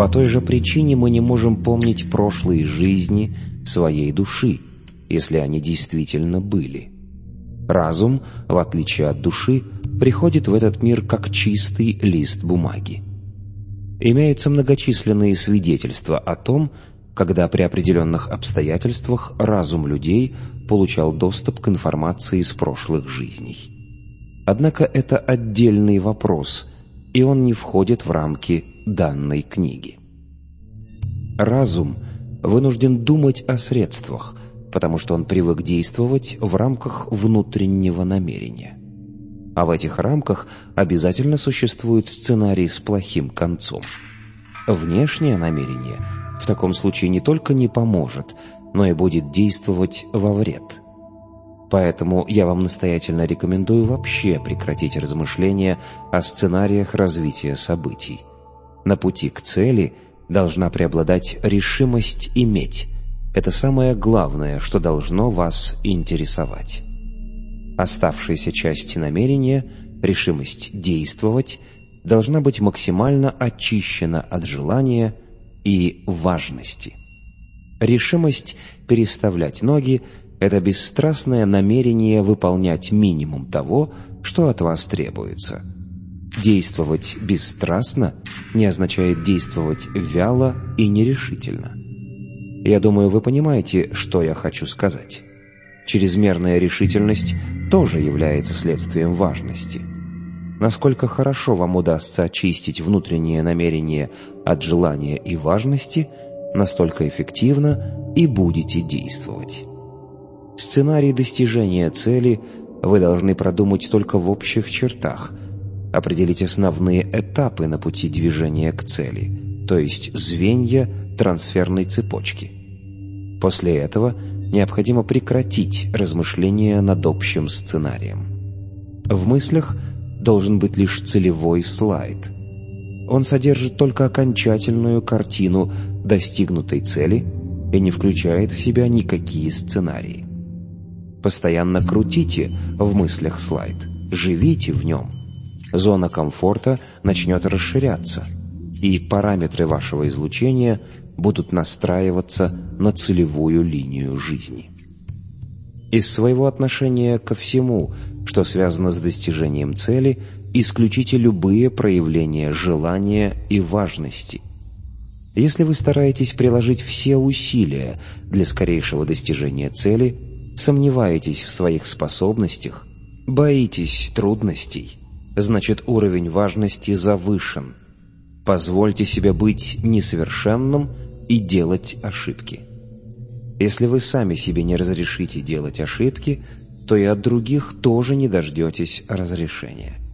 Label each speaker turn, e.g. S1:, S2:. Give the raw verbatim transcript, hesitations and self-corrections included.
S1: По той же причине мы не можем помнить прошлые жизни своей души, если они действительно были. Разум, в отличие от души, приходит в этот мир как чистый лист бумаги. Имеются многочисленные свидетельства о том, когда при определенных обстоятельствах разум людей получал доступ к информации из прошлых жизней. Однако это отдельный вопрос, и он не входит в рамки данной книги. Разум вынужден думать о средствах, потому что он привык действовать в рамках внутреннего намерения. А в этих рамках обязательно существует сценарий с плохим концом. Внешнее намерение в таком случае не только не поможет, но и будет действовать во вред. Поэтому я вам настоятельно рекомендую вообще прекратить размышления о сценариях развития событий. На пути к цели должна преобладать решимость иметь. Это самое главное, что должно вас интересовать. Оставшаяся часть намерения, решимость действовать, должна быть максимально очищена от желания и важности. Решимость переставлять ноги – это бесстрастное намерение выполнять минимум того, что от вас требуется. Действовать бесстрастно не означает действовать вяло и нерешительно. Я думаю, вы понимаете, что я хочу сказать. Чрезмерная решительность тоже является следствием важности. Насколько хорошо вам удастся очистить внутреннее намерение от желания и важности, настолько эффективно и будете действовать. Сценарий достижения цели вы должны продумать только в общих чертах, определить основные этапы на пути движения к цели, то есть звенья трансферной цепочки. После этого необходимо прекратить размышления над общим сценарием. В мыслях должен быть лишь целевой слайд. Он содержит только окончательную картину достигнутой цели и не включает в себя никакие сценарии. Постоянно крутите в мыслях слайд, живите в нем. Зона комфорта начнет расширяться, и параметры вашего излучения будут настраиваться на целевую линию жизни. Из своего отношения ко всему, что связано с достижением цели, исключите любые проявления желания и важности. Если вы стараетесь приложить все усилия для скорейшего достижения цели, сомневаетесь в своих способностях, боитесь трудностей, значит, уровень важности завышен. Позвольте себе быть несовершенным и делать ошибки. Если вы сами себе не разрешите делать ошибки, то и от других тоже не дождетесь разрешения.